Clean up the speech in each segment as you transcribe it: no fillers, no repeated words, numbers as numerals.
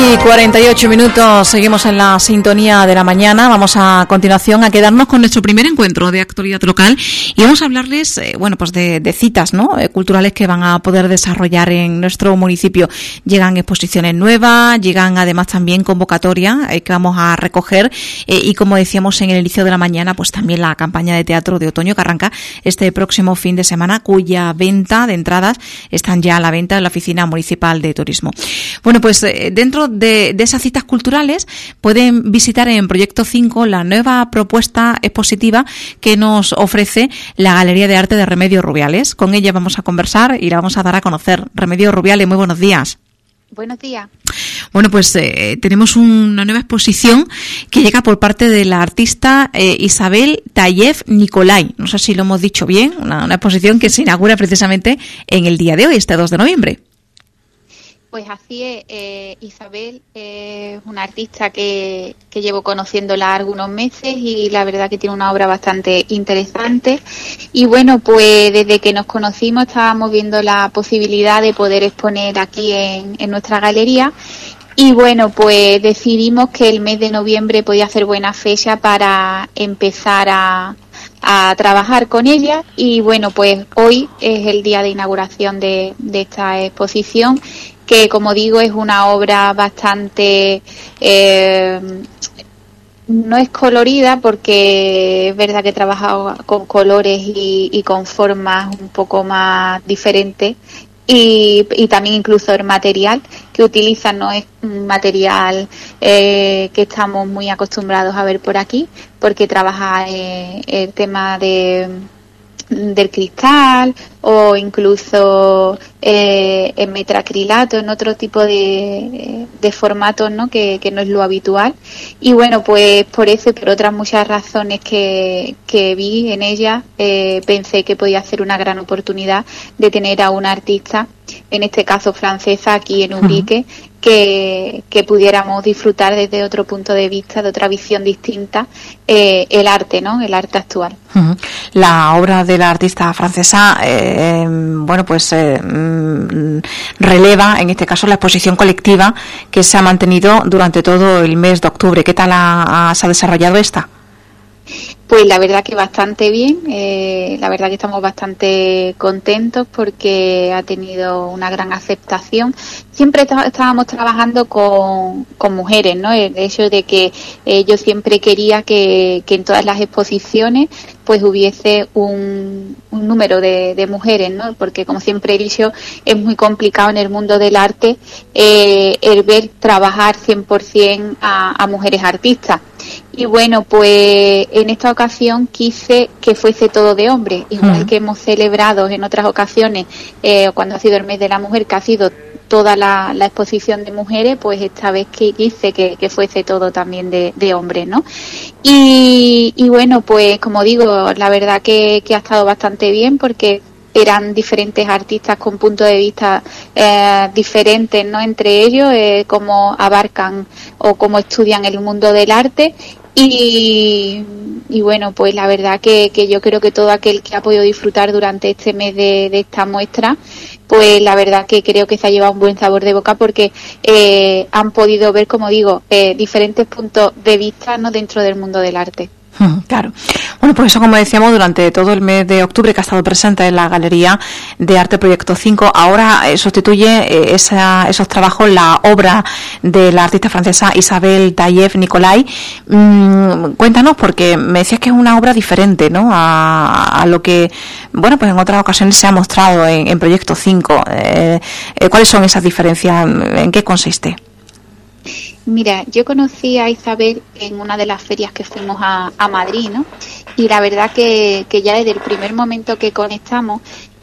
6:48, seguimos en la sintonía de la mañana. Vamos a continuación a quedarnos con nuestro primer encuentro de actualidad local y vamos a hablarles, pues de citas, ¿no? Culturales que van a poder desarrollar en nuestro municipio. Llegan exposiciones nuevas, llegan además también convocatorias que vamos a recoger y como decíamos en el inicio de la mañana, pues también la campaña de teatro de otoño que arranca este próximo fin de semana, cuya venta de entradas están ya a la venta en la Oficina Municipal de Turismo. Bueno, pues dentro de esas citas culturales pueden visitar en Proyecto 5 la nueva propuesta expositiva que nos ofrece la Galería de Arte de Remedios Rubiales. Con ella vamos a conversar y la vamos a dar a conocer. Remedios Rubiales, muy buenos días. Buenos días. Bueno, pues tenemos una nueva exposición que llega por parte de la artista Isabel Tayev Nicolai. No sé si lo hemos dicho bien, una exposición que se inaugura precisamente en el día de hoy, este 2 de noviembre. Pues así es, Isabel es una artista que llevo conociéndola algunos meses y la verdad que tiene una obra bastante interesante. Y bueno, pues desde que nos conocimos estábamos viendo la posibilidad de poder exponer aquí en nuestra galería. Y bueno, pues decidimos que el mes de noviembre podía ser buena fecha para empezar a trabajar con ella y bueno, pues hoy es el día de inauguración de esta exposición que, como digo, es una obra bastante no es colorida porque es verdad que he trabajado con colores y con formas un poco más diferentes y también incluso el material que utilizan no es un material que estamos muy acostumbrados a ver por aquí porque trabaja el tema del cristal o incluso en metacrilato, en otro tipo de formatos, ¿no? Que no es lo habitual. Y bueno, pues por eso y por otras muchas razones que vi en ella, pensé que podía ser una gran oportunidad de tener a una artista, en este caso francesa, aquí en Ubrique, que pudiéramos disfrutar desde otro punto de vista, de otra visión distinta, el arte, ¿no? El arte actual. La obra de la artista francesa, releva, en este caso, la exposición colectiva que se ha mantenido durante todo el mes de octubre. ¿Qué tal se ha desarrollado esta? Pues la verdad que bastante bien, la verdad que estamos bastante contentos porque ha tenido una gran aceptación. Siempre estábamos trabajando con mujeres, ¿no? El hecho de que yo siempre quería que en todas las exposiciones pues hubiese un número de mujeres, ¿no? Porque como siempre he dicho, es muy complicado en el mundo del arte el ver trabajar 100% a mujeres artistas. Y bueno, pues en esta ocasión quise que fuese todo de hombres, igual que hemos celebrado en otras ocasiones, cuando ha sido el mes de la mujer, que ha sido toda la exposición de mujeres, pues esta vez que quise que fuese todo también de hombres, ¿no? Y bueno, pues como digo, la verdad que ha estado bastante bien porque eran diferentes artistas con puntos de vista diferentes, ¿no? Entre ellos, cómo abarcan o cómo estudian el mundo del arte y bueno, pues la verdad que yo creo que todo aquel que ha podido disfrutar durante este mes de esta muestra, pues la verdad que creo que se ha llevado un buen sabor de boca porque han podido ver, como digo, diferentes puntos de vista, ¿no? Dentro del mundo del arte. Claro. Bueno, pues eso, como decíamos, durante todo el mes de octubre que ha estado presente en la Galería de Arte Proyecto 5, ahora sustituye esos trabajos la obra de la artista francesa Isabel Tayev Nicolai. Cuéntanos, porque me decías que es una obra diferente, ¿no? A lo que, bueno, pues en otras ocasiones se ha mostrado en Proyecto 5. ¿Cuáles son esas diferencias? ¿En qué consiste? Mira, yo conocí a Isabel en una de las ferias que fuimos a Madrid, ¿no? Y la verdad que ya desde el primer momento que conectamos,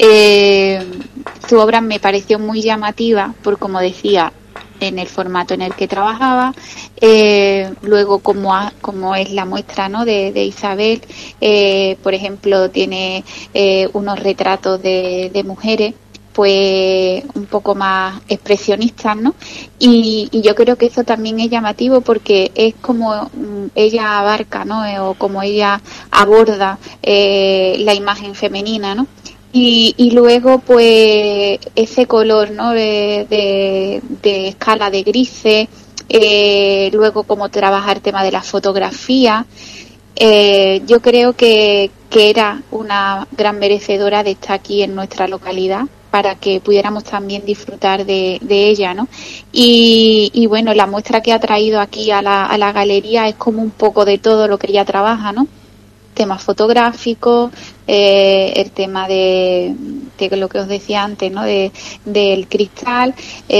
su obra me pareció muy llamativa por, como decía, en el formato en el que trabajaba, luego como es la muestra, ¿no? de Isabel, por ejemplo, tiene unos retratos de mujeres, pues un poco más expresionistas, ¿no? Y yo creo que eso también es llamativo porque es como ella abarca, ¿no? O como ella aborda la imagen femenina, ¿no? Y luego, pues, ese color, ¿no? De escala de grises, luego cómo trabajar el tema de la fotografía. Yo creo que era una gran merecedora de estar aquí en nuestra localidad para que pudiéramos también disfrutar de ella, ¿no? Y bueno, la muestra que ha traído aquí a la galería es como un poco de todo lo que ella trabaja, ¿no? Temas fotográficos, el tema de lo que os decía antes, ¿no? Del cristal,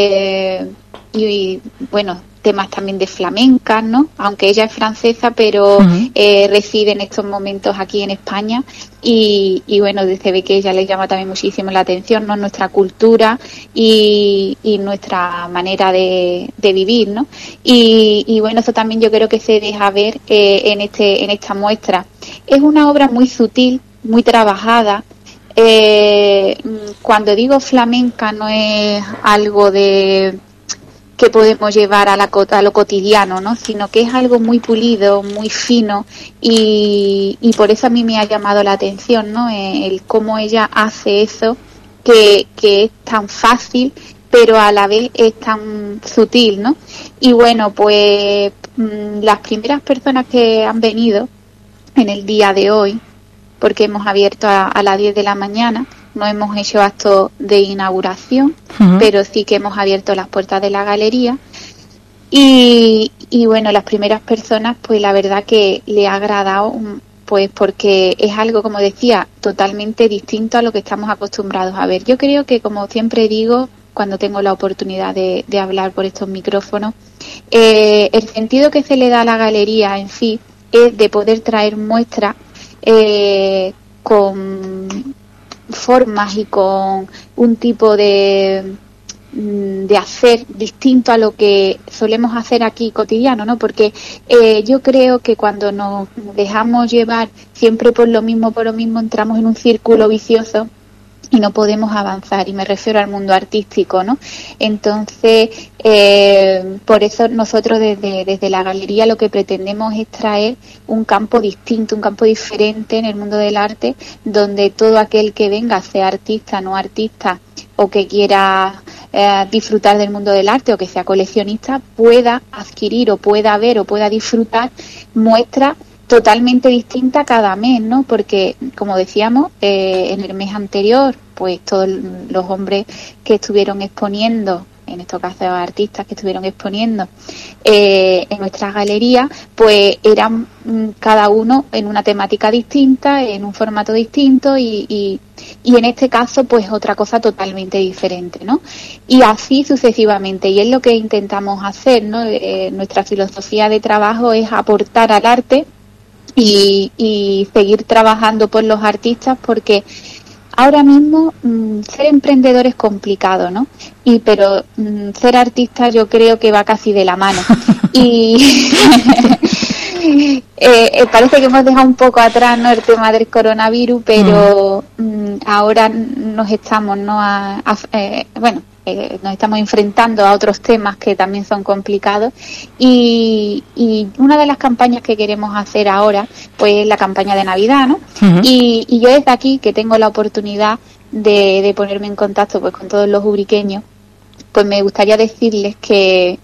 y bueno, temas también de flamencas, ¿no? Aunque ella es francesa, pero reside en estos momentos aquí en España y bueno, se ve que ella le llama también muchísimo la atención, ¿no? Nuestra cultura y nuestra manera de vivir, ¿no? Y bueno, eso también yo creo que se deja ver en esta muestra. Es una obra muy sutil, muy trabajada. Cuando digo flamenca no es algo que podemos llevar a lo cotidiano, ¿no? Sino que es algo muy pulido, muy fino y por eso a mí me ha llamado la atención, ¿no? El cómo ella hace eso que es tan fácil pero a la vez es tan sutil, ¿no? Y bueno, pues las primeras personas que han venido en el día de hoy, porque hemos abierto a las 10 de la mañana, no hemos hecho acto de inauguración, pero sí que hemos abierto las puertas de la galería y bueno, las primeras personas pues la verdad que le ha agradado, pues porque es algo, como decía, totalmente distinto a lo que estamos acostumbrados a ver. Yo creo que, como siempre digo, cuando tengo la oportunidad de hablar por estos micrófonos, el sentido que se le da a la galería en sí es de poder traer muestras con formas y con un tipo de hacer distinto a lo que solemos hacer aquí cotidiano, ¿no? Porque yo creo que cuando nos dejamos llevar siempre por lo mismo, entramos en un círculo vicioso y no podemos avanzar, y me refiero al mundo artístico, ¿no? Entonces, por eso nosotros desde la galería lo que pretendemos es traer un campo distinto, un campo diferente en el mundo del arte, donde todo aquel que venga, sea artista, no artista, o que quiera disfrutar del mundo del arte, o que sea coleccionista, pueda adquirir o pueda ver o pueda disfrutar muestras totalmente distinta cada mes, ¿no? Porque, como decíamos, en el mes anterior, pues todos los hombres que estuvieron exponiendo, en estos casos artistas que estuvieron exponiendo en nuestras galerías, pues eran cada uno en una temática distinta, en un formato distinto y en este caso, pues otra cosa totalmente diferente, ¿no? Y así sucesivamente. Y es lo que intentamos hacer, ¿no? Nuestra filosofía de trabajo es aportar al arte y seguir trabajando por los artistas, porque ahora mismo ser emprendedor es complicado, ¿no? Pero ser artista yo creo que va casi de la mano. Y parece que hemos dejado un poco atrás, ¿no?, el tema del coronavirus, pero ahora nos estamos, ¿no?, nos estamos enfrentando a otros temas que también son complicados y una de las campañas que queremos hacer ahora pues es la campaña de Navidad, ¿no? Y yo desde aquí, que tengo la oportunidad de ponerme en contacto pues con todos los ubriqueños, pues me gustaría decirles que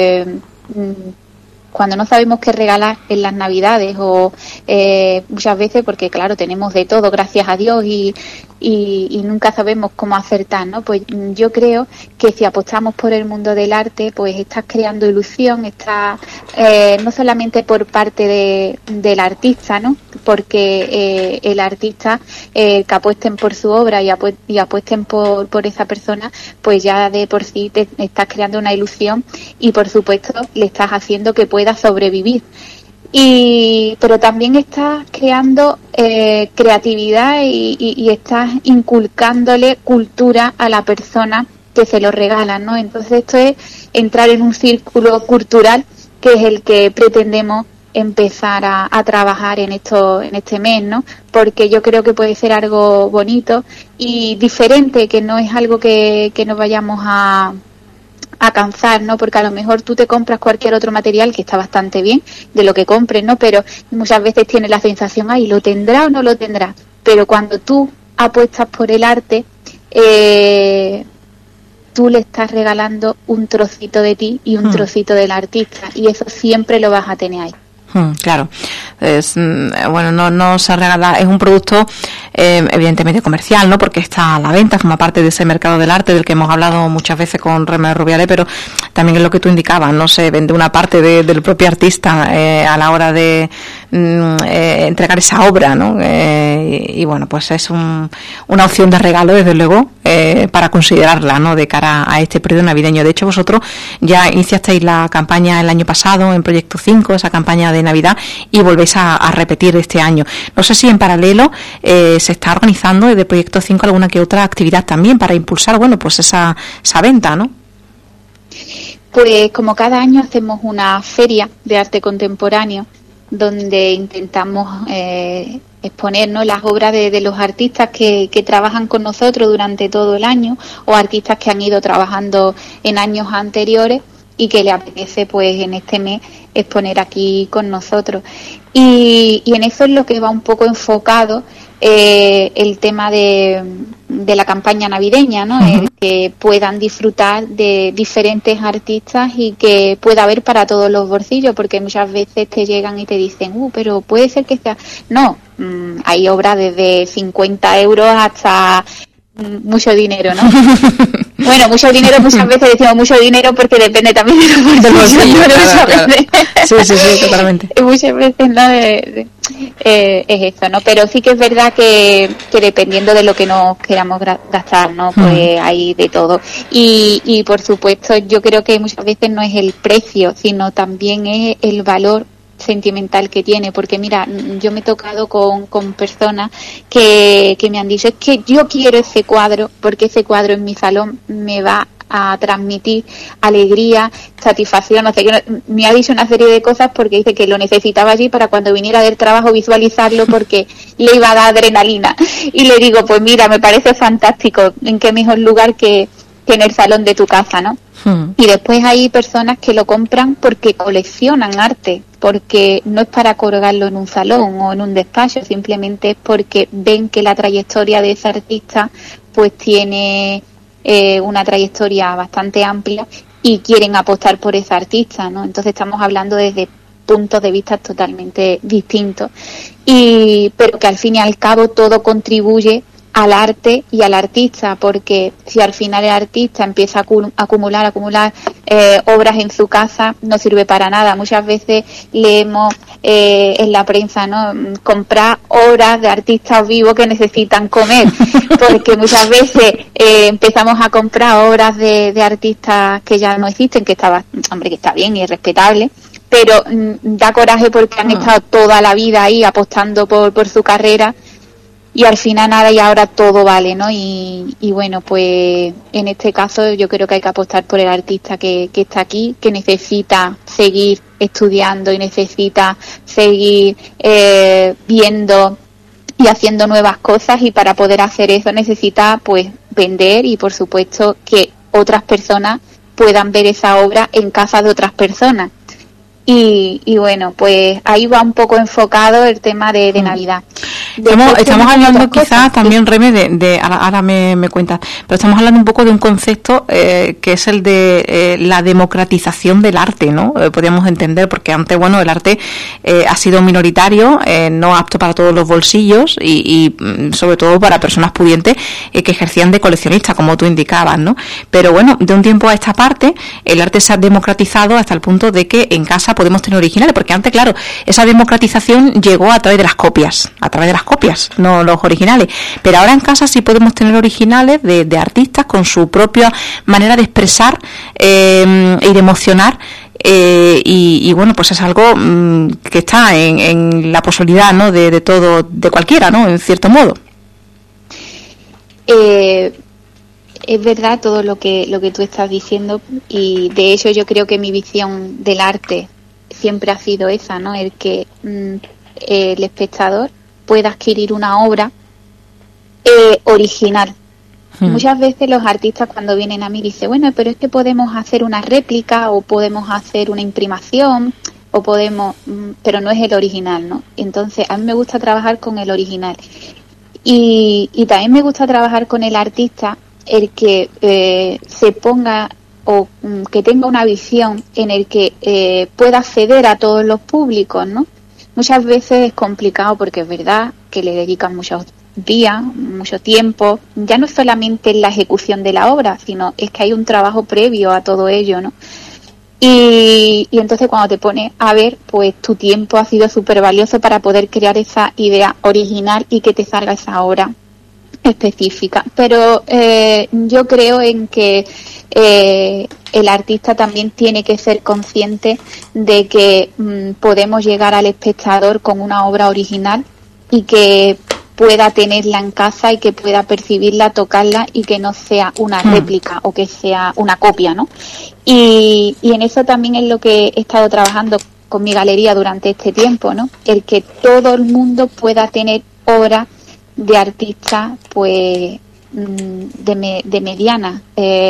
cuando no sabemos qué regalar en las Navidades o muchas veces, porque claro, tenemos de todo, gracias a Dios, y nunca sabemos cómo acertar, ¿no? Pues yo creo que si apostamos por el mundo del arte, pues estás creando ilusión, estás no solamente por parte del artista, ¿no? Porque el artista que apuesten por su obra y apuesten por esa persona, pues ya de por sí te estás creando una ilusión y por supuesto le estás haciendo que pueda sobrevivir. Pero también estás creando creatividad y estás inculcándole cultura a la persona que se lo regala, ¿no? Entonces esto es entrar en un círculo cultural que es el que pretendemos empezar a trabajar en este mes, ¿no? Porque yo creo que puede ser algo bonito y diferente, que no es algo que nos vayamos a cansar, ¿no? Porque a lo mejor tú te compras cualquier otro material que está bastante bien de lo que compres, ¿no? Pero muchas veces tienes la sensación, ay, ¿lo tendrá o no lo tendrá? Pero cuando tú apuestas por el arte, tú le estás regalando un trocito de ti y un trocito del artista, y eso siempre lo vas a tener ahí. Claro, no se regala, es un producto evidentemente comercial, ¿no? Porque está a la venta, forma parte de ese mercado del arte del que hemos hablado muchas veces con Remedios Rubiales, pero también es lo que tú indicabas, no se vende una parte del propio artista a la hora de entregar esa obra, ¿no? Y bueno, pues es una opción de regalo, desde luego, para considerarla, ¿no? De cara a este periodo navideño. De hecho, vosotros ya iniciasteis la campaña el año pasado en Proyecto 5, esa campaña de Navidad, y volvéis a repetir este año. No sé si en paralelo se está organizando desde Proyecto 5 alguna que otra actividad también para impulsar, bueno, pues esa venta, ¿no? Pues como cada año hacemos una feria de arte contemporáneo donde intentamos exponer, ¿no?, las obras de los artistas que trabajan con nosotros durante todo el año, o artistas que han ido trabajando en años anteriores y que le apetece pues en este mes exponer aquí con nosotros. Y en eso es lo que va un poco enfocado el tema de la campaña navideña, ¿no? El que puedan disfrutar de diferentes artistas y que pueda haber para todos los bolsillos, porque muchas veces te llegan y te dicen, pero puede ser que sea... No, hay obras desde 50 euros hasta mucho dinero, ¿no? Bueno, mucho dinero, muchas veces decimos mucho dinero porque depende también de los bolsillos, claro. Sí, totalmente. Muchas veces no es eso, ¿no? Pero sí que es verdad que dependiendo de lo que nos queramos gastar, ¿no? Pues hay de todo. Y por supuesto, yo creo que muchas veces no es el precio, sino también es el valor sentimental que tiene, porque mira, yo me he tocado con personas que me han dicho, es que yo quiero ese cuadro porque ese cuadro en mi salón me va a transmitir alegría, satisfacción, no sé qué. Me ha dicho una serie de cosas porque dice que lo necesitaba allí para cuando viniera del trabajo visualizarlo porque le iba a dar adrenalina. Y le digo, pues mira, me parece fantástico, en qué mejor lugar que en el salón de tu casa, ¿no? Y después hay personas que lo compran porque coleccionan arte, porque no es para colgarlo en un salón o en un despacho, simplemente es porque ven que la trayectoria de ese artista pues tiene una trayectoria bastante amplia y quieren apostar por ese artista, ¿no? Entonces estamos hablando desde puntos de vista totalmente distintos, pero que al fin y al cabo todo contribuye al arte y al artista, porque si al final el artista empieza a acumular obras en su casa, no sirve para nada. Muchas veces leemos en la prensa, ¿no?, comprar obras de artistas vivos que necesitan comer, porque muchas veces empezamos a comprar obras de artistas que ya no existen, que está bien y es respetable, pero da coraje porque han estado toda la vida ahí apostando por su carrera, y al final nada, y ahora todo vale, ¿no? Y bueno, pues en este caso yo creo que hay que apostar por el artista que está aquí, que necesita seguir estudiando y necesita seguir viendo y haciendo nuevas cosas, y para poder hacer eso necesita pues vender y por supuesto que otras personas puedan ver esa obra en casa de otras personas. Y bueno, pues ahí va un poco enfocado el tema de Navidad. Estamos hablando quizás también, Reme, ahora me cuentas, pero estamos hablando un poco de un concepto que es el de la democratización del arte, ¿no? Podríamos entender, porque antes, bueno, el arte ha sido minoritario, no apto para todos los bolsillos y sobre todo para personas pudientes que ejercían de coleccionistas, como tú indicabas, ¿no? Pero bueno, de un tiempo a esta parte, el arte se ha democratizado hasta el punto de que en casa podemos tener originales, porque antes, claro, esa democratización llegó a través de las copias, no los originales, pero ahora en casa sí podemos tener originales de artistas con su propia manera de expresar y de emocionar, y bueno, pues es algo que está en la posibilidad, ¿no?, de todo, de cualquiera, ¿no?, en cierto modo. Es verdad todo lo que tú estás diciendo, y de hecho yo creo que mi visión del arte siempre ha sido esa, ¿no?, el que el espectador pueda adquirir una obra original. Muchas veces los artistas cuando vienen a mí dicen, bueno, pero es que podemos hacer una réplica o podemos hacer una imprimación o podemos, pero no es el original, ¿no? Entonces a mí me gusta trabajar con el original y también me gusta trabajar con el artista el que se ponga o que tenga una visión en el que pueda acceder a todos los públicos, ¿no? Muchas veces es complicado porque es verdad que le dedican muchos días, mucho tiempo, ya no es solamente en la ejecución de la obra, sino es que hay un trabajo previo a todo ello, ¿no? Y entonces cuando te pones a ver, pues tu tiempo ha sido súper valioso para poder crear esa idea original y que te salga esa obra específica. Pero yo creo en que el artista también tiene que ser consciente de que podemos llegar al espectador con una obra original y que pueda tenerla en casa y que pueda percibirla, tocarla y que no sea una réplica o que sea una copia, ¿no? Y en eso también es lo que he estado trabajando con mi galería durante este tiempo, ¿no? El que todo el mundo pueda tener obras de artistas, pues, de mediana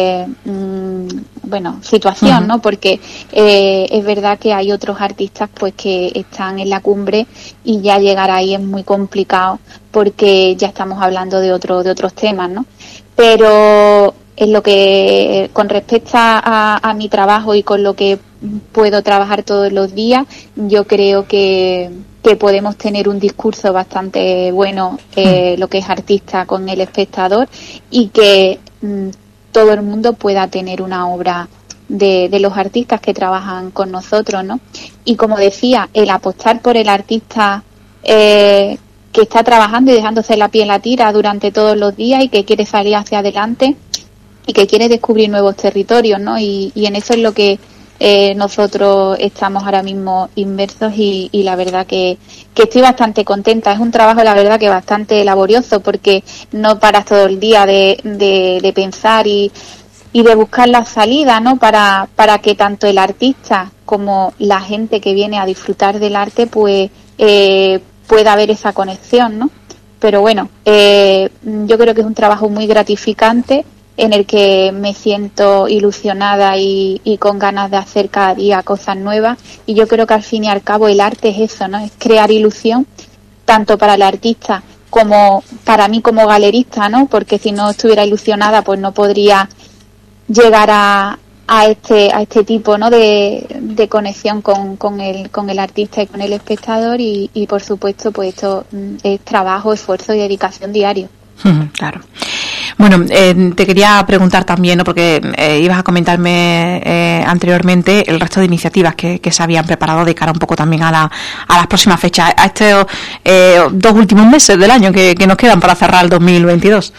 situación, ¿no? Porque es verdad que hay otros artistas pues que están en la cumbre y ya llegar ahí es muy complicado porque ya estamos hablando de otros temas, ¿no? Pero en lo que con respecto a mi trabajo y con lo que puedo trabajar todos los días, yo creo que podemos tener un discurso bastante bueno, lo que es artista con el espectador, y que todo el mundo pueda tener una obra de los artistas que trabajan con nosotros, ¿no? Y como decía, el apostar por el artista que está trabajando y dejándose la piel a tira durante todos los días y que quiere salir hacia adelante y que quiere descubrir nuevos territorios, ¿no? Y en eso es lo que nosotros estamos ahora mismo inmersos y la verdad que estoy bastante contenta. Es un trabajo, la verdad, que bastante laborioso porque no paras todo el día de pensar y de buscar la salida, ¿no? Para que tanto el artista como la gente que viene a disfrutar del arte pues pueda haber esa conexión, ¿no? Pero bueno, yo creo que es un trabajo muy gratificante en el que me siento ilusionada y con ganas de hacer cada día cosas nuevas, y yo creo que al fin y al cabo el arte es eso, ¿no? Es crear ilusión tanto para el artista como para mí como galerista, ¿no? Porque si no estuviera ilusionada pues no podría llegar a este tipo, ¿no? de conexión con el artista y con el espectador, y por supuesto pues esto es trabajo, esfuerzo y dedicación diario. Claro. Bueno, te quería preguntar también, ¿no? Porque ibas a comentarme anteriormente el resto de iniciativas que se habían preparado de cara un poco también a las próximas fechas, a estos 2 últimos meses del año que nos quedan para cerrar el 2022.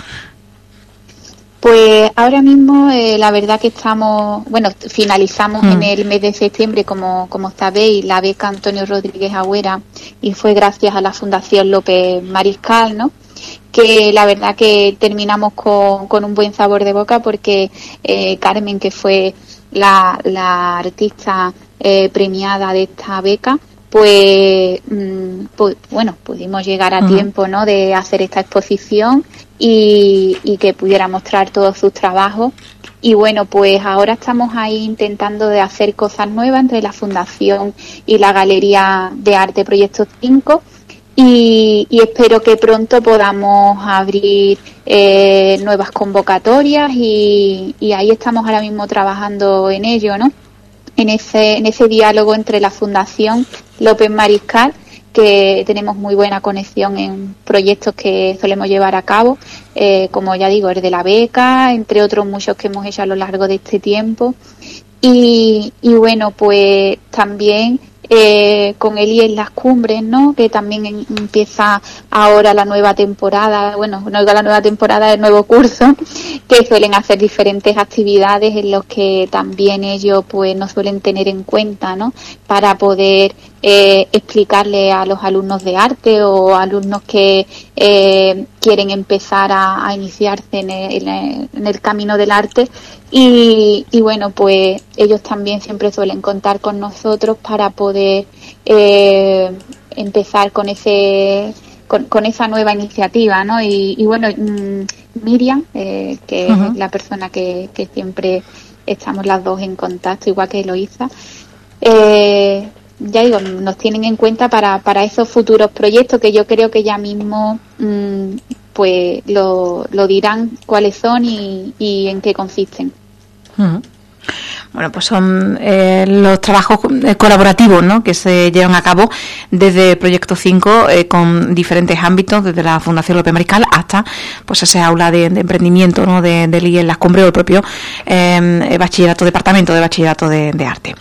Pues ahora mismo la verdad que finalizamos en el mes de septiembre, como sabéis, la beca Antonio Rodríguez Agüera, y fue gracias a la Fundación López Mariscal, ¿no? Que la verdad que terminamos con un buen sabor de boca porque Carmen, que fue la artista premiada de esta beca, pues pudimos llegar a tiempo, ¿no? De hacer esta exposición y que pudiera mostrar todos sus trabajos. Y bueno, pues ahora estamos ahí intentando de hacer cosas nuevas entre la Fundación y la Galería de Arte Proyecto 5. Y espero que pronto podamos abrir nuevas convocatorias y ahí estamos ahora mismo trabajando en ello, ¿no? En ese diálogo entre la Fundación López Mariscal, que tenemos muy buena conexión en proyectos que solemos llevar a cabo, como ya digo, el de la beca, entre otros muchos que hemos hecho a lo largo de este tiempo. Y bueno, pues también con Eli en las cumbres, ¿no? Que también empieza ahora la nueva temporada, el nuevo curso, que suelen hacer diferentes actividades en los que también ellos pues nos suelen tener en cuenta, ¿no? Para poder explicarle a los alumnos de arte o alumnos que quieren empezar a iniciarse en el camino del arte. Y bueno, pues ellos también siempre suelen contar con nosotros para poder empezar con esa nueva iniciativa, ¿no? Y bueno, Miriam, que es la persona que siempre estamos las dos en contacto, igual que Eloísa, ya digo, nos tienen en cuenta para esos futuros proyectos que yo creo que ya mismo pues lo dirán cuáles son y en qué consisten. Uh-huh. Bueno, pues son los trabajos colaborativos, ¿no?, que se llevan a cabo desde Proyecto 5 con diferentes ámbitos, desde la Fundación López Mariscal hasta pues ese aula de emprendimiento, ¿no?, del IES Las Cumbres o el propio departamento de bachillerato de arte.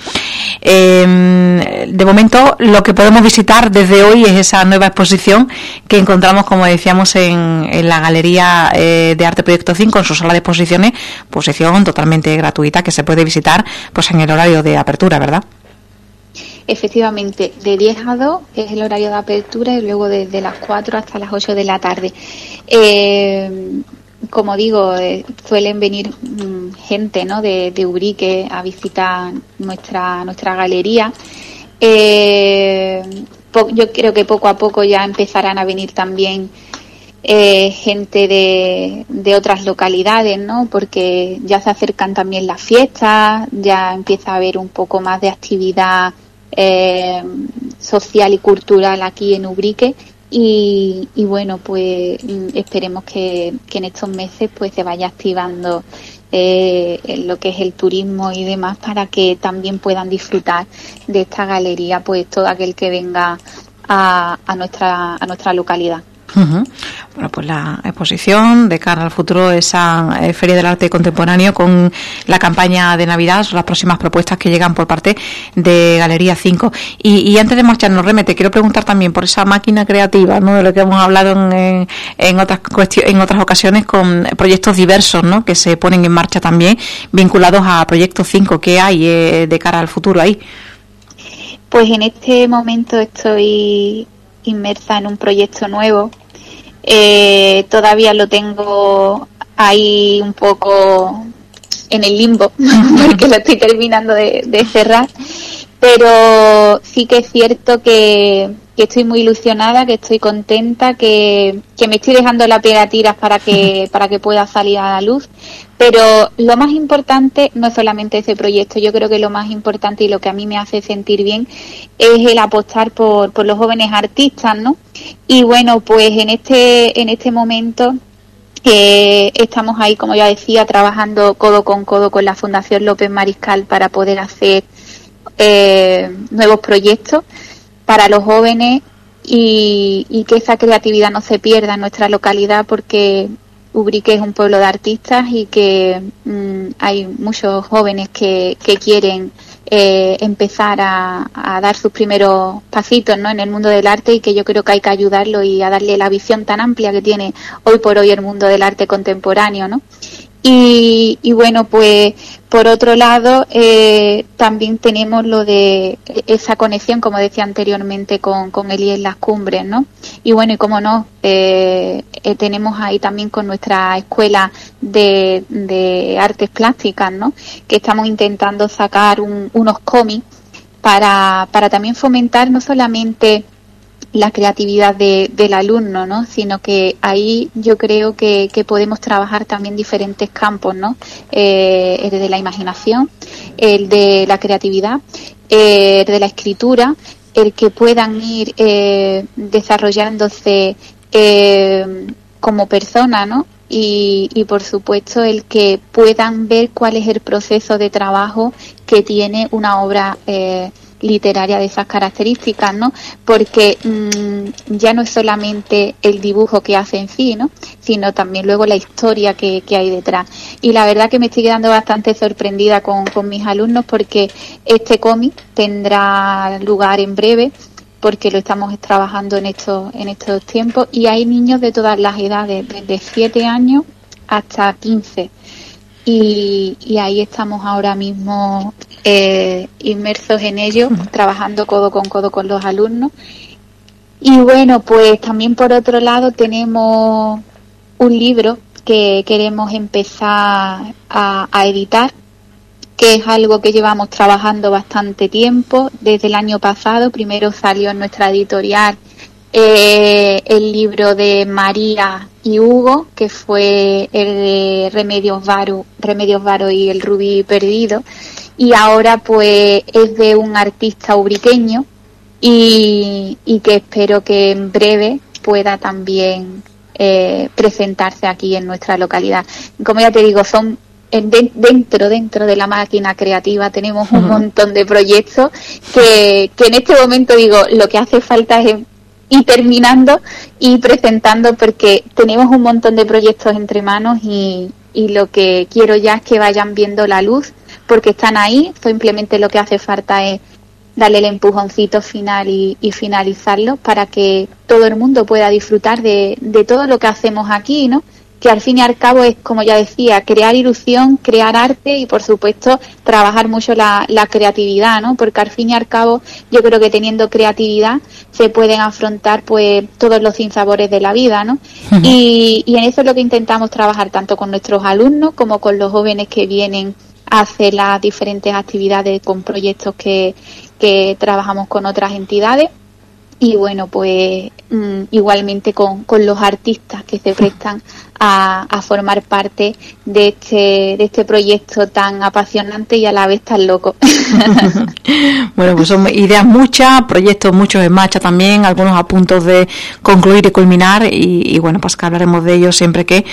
De momento lo que podemos visitar desde hoy es esa nueva exposición que encontramos, como decíamos, en la Galería de Arte Proyecto 5, en su sala de exposiciones, exposición totalmente gratuita que se puede visitar pues en el horario de apertura, ¿verdad? Efectivamente, de 10 a 2 es el horario de apertura y luego desde las 4 hasta las 8 de la tarde. Como digo, suelen venir gente, ¿no?, de Ubrique a visitar nuestra galería. Yo creo que poco a poco ya empezarán a venir también gente de otras localidades, ¿no?, porque ya se acercan también las fiestas, ya empieza a haber un poco más de actividad social y cultural aquí en Ubrique. Y bueno, pues esperemos que en estos meses pues se vaya activando lo que es el turismo y demás, para que también puedan disfrutar de esta galería pues todo aquel que venga a nuestra localidad. Uh-huh. Bueno, pues la exposición de cara al futuro, esa Feria del Arte Contemporáneo con la campaña de Navidad, son las próximas propuestas que llegan por parte de Galería 5. Y antes de marcharnos, Reme, te quiero preguntar también por esa máquina creativa, ¿no?, de lo que hemos hablado en otras ocasiones, con proyectos diversos, ¿no?, que se ponen en marcha también vinculados a Proyecto 5. ¿Qué hay de cara al futuro ahí? Pues en este momento estoy inmersa en un proyecto nuevo. Todavía lo tengo ahí un poco en el limbo porque lo estoy terminando de cerrar, pero sí que es cierto que estoy muy ilusionada, que estoy contenta, que me estoy dejando las pegatinas para que pueda salir a la luz. Pero lo más importante no es solamente ese proyecto. Yo creo que lo más importante y lo que a mí me hace sentir bien es el apostar por los jóvenes artistas, ¿no? Y bueno, pues en este momento estamos ahí, como ya decía, trabajando codo con la Fundación López Mariscal para poder hacer nuevos proyectos para los jóvenes y que esa creatividad no se pierda en nuestra localidad, porque Ubrique es un pueblo de artistas y que hay muchos jóvenes que quieren empezar a dar sus primeros pasitos, ¿no?, en el mundo del arte, y que yo creo que hay que ayudarlo y a darle la visión tan amplia que tiene hoy por hoy el mundo del arte contemporáneo, ¿no? Y bueno, pues por otro lado también tenemos lo de esa conexión, como decía anteriormente, con el IES Las Cumbres, ¿no? Y bueno, y como no, tenemos ahí también con nuestra escuela de artes plásticas, ¿no?, que estamos intentando sacar unos cómics para también fomentar no solamente la creatividad del alumno, ¿no?, sino que ahí yo creo que podemos trabajar también diferentes campos, ¿no?, el de la imaginación, el de la creatividad, el de la escritura, el que puedan ir desarrollándose como persona, ¿no?, y por supuesto el que puedan ver cuál es el proceso de trabajo que tiene una obra literaria de esas características, ¿no? Porque ya no es solamente el dibujo que hace en sí, ¿no?, sino también luego la historia que hay detrás. Y la verdad que me estoy quedando bastante sorprendida con mis alumnos, porque este cómic tendrá lugar en breve, porque lo estamos trabajando en estos tiempos, y hay niños de todas las edades, desde 7 años hasta 15. Y ahí estamos ahora mismo inmersos en ello, trabajando codo con los alumnos. Y bueno, pues también por otro lado tenemos un libro que queremos empezar a editar, que es algo que llevamos trabajando bastante tiempo, desde el año pasado. Primero salió en nuestra editorial el libro de María y Hugo, que fue el de Remedios Varo y el Rubí Perdido, y ahora pues es de un artista ubriqueño y que espero que en breve pueda también presentarse aquí en nuestra localidad. Como ya te digo, son dentro de la máquina creativa tenemos un montón de proyectos que en este momento digo, lo que hace falta es ir terminando y presentando, porque tenemos un montón de proyectos entre manos y lo que quiero ya es que vayan viendo la luz, porque están ahí. Simplemente lo que hace falta es darle el empujoncito final y finalizarlo para que todo el mundo pueda disfrutar de todo lo que hacemos aquí, ¿no? Que al fin y al cabo es, como ya decía, crear ilusión, crear arte y, por supuesto, trabajar mucho la creatividad, ¿no? Porque al fin y al cabo yo creo que teniendo creatividad se pueden afrontar pues todos los sinsabores de la vida, ¿no? Uh-huh. Y en eso es lo que intentamos trabajar tanto con nuestros alumnos como con los jóvenes que vienen a hacer las diferentes actividades con proyectos que trabajamos con otras entidades. Y bueno, pues igualmente con los artistas que se prestan a formar parte de este proyecto tan apasionante y a la vez tan loco. Bueno, pues son ideas muchas, proyectos muchos en marcha también, algunos a punto de concluir y culminar, y bueno, pues que hablaremos de ellos siempre que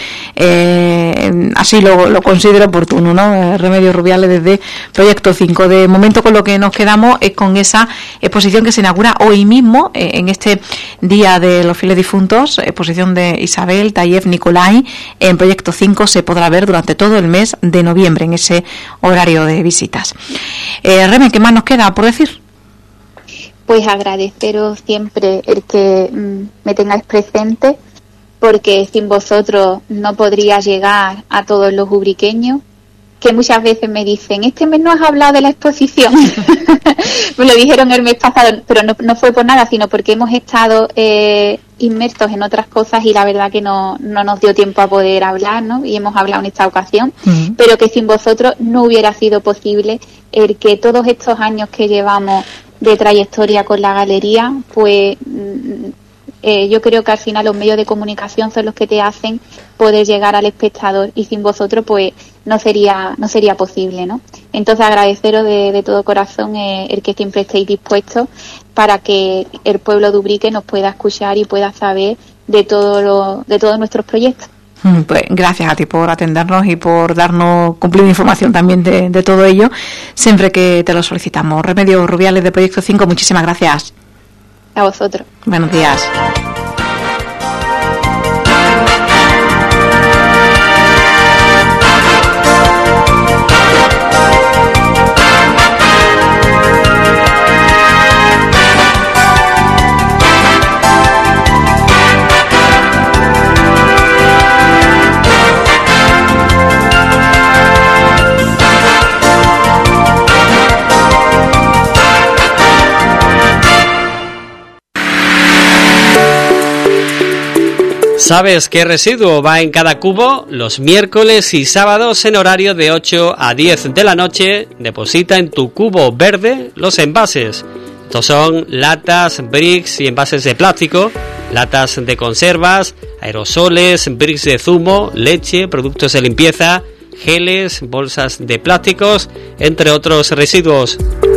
así lo considero oportuno, ¿no? Remedios Rubiales desde Proyecto 5. De momento con lo que nos quedamos es con esa exposición que se inaugura hoy mismo, en este Día de los Fieles Difuntos, exposición de Isabel Tayev Nicolai en Proyecto 5. Se podrá ver durante todo el mes de noviembre en ese horario de visitas. Reme, ¿qué más nos queda por decir? Pues agradeceros siempre el que me tengáis presente, porque sin vosotros no podría llegar a todos los ubriqueños, que muchas veces me dicen, este mes no has hablado de la exposición. Me lo dijeron el mes pasado, pero no fue por nada, sino porque hemos estado inmersos en otras cosas y la verdad que no nos dio tiempo a poder hablar, ¿no? Y hemos hablado en esta ocasión, pero que sin vosotros no hubiera sido posible el que todos estos años que llevamos de trayectoria con la galería, pues yo creo que al final los medios de comunicación son los que te hacen poder llegar al espectador, y sin vosotros pues no sería posible, ¿no? Entonces agradeceros de todo corazón el que siempre estéis dispuestos para que el pueblo de Ubrique nos pueda escuchar y pueda saber de todos nuestros proyectos. Pues gracias a ti por atendernos y por darnos cumplida información también de todo ello, siempre que te lo solicitamos. Remedios Rubiales de Proyecto 5, muchísimas gracias. A vosotros. Buenos días. ¿Sabes qué residuo va en cada cubo? Los miércoles y sábados en horario de 8 a 10 de la noche, deposita en tu cubo verde los envases. Estos son latas, bricks y envases de plástico, latas de conservas, aerosoles, bricks de zumo, leche, productos de limpieza, geles, bolsas de plásticos, entre otros residuos.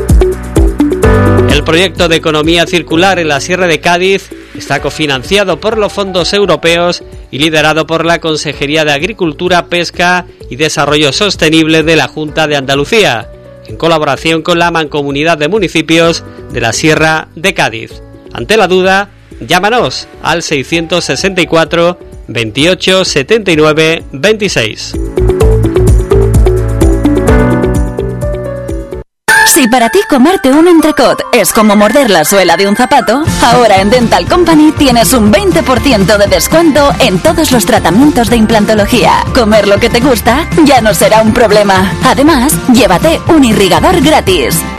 El proyecto de economía circular en la Sierra de Cádiz está cofinanciado por los fondos europeos y liderado por la Consejería de Agricultura, Pesca y Desarrollo Sostenible de la Junta de Andalucía, en colaboración con la Mancomunidad de Municipios de la Sierra de Cádiz. Ante la duda, llámanos al 664 28 79 26. Si para ti comerte un entrecot es como morder la suela de un zapato, ahora en Dental Company tienes un 20% de descuento en todos los tratamientos de implantología. Comer lo que te gusta ya no será un problema. Además, llévate un irrigador gratis.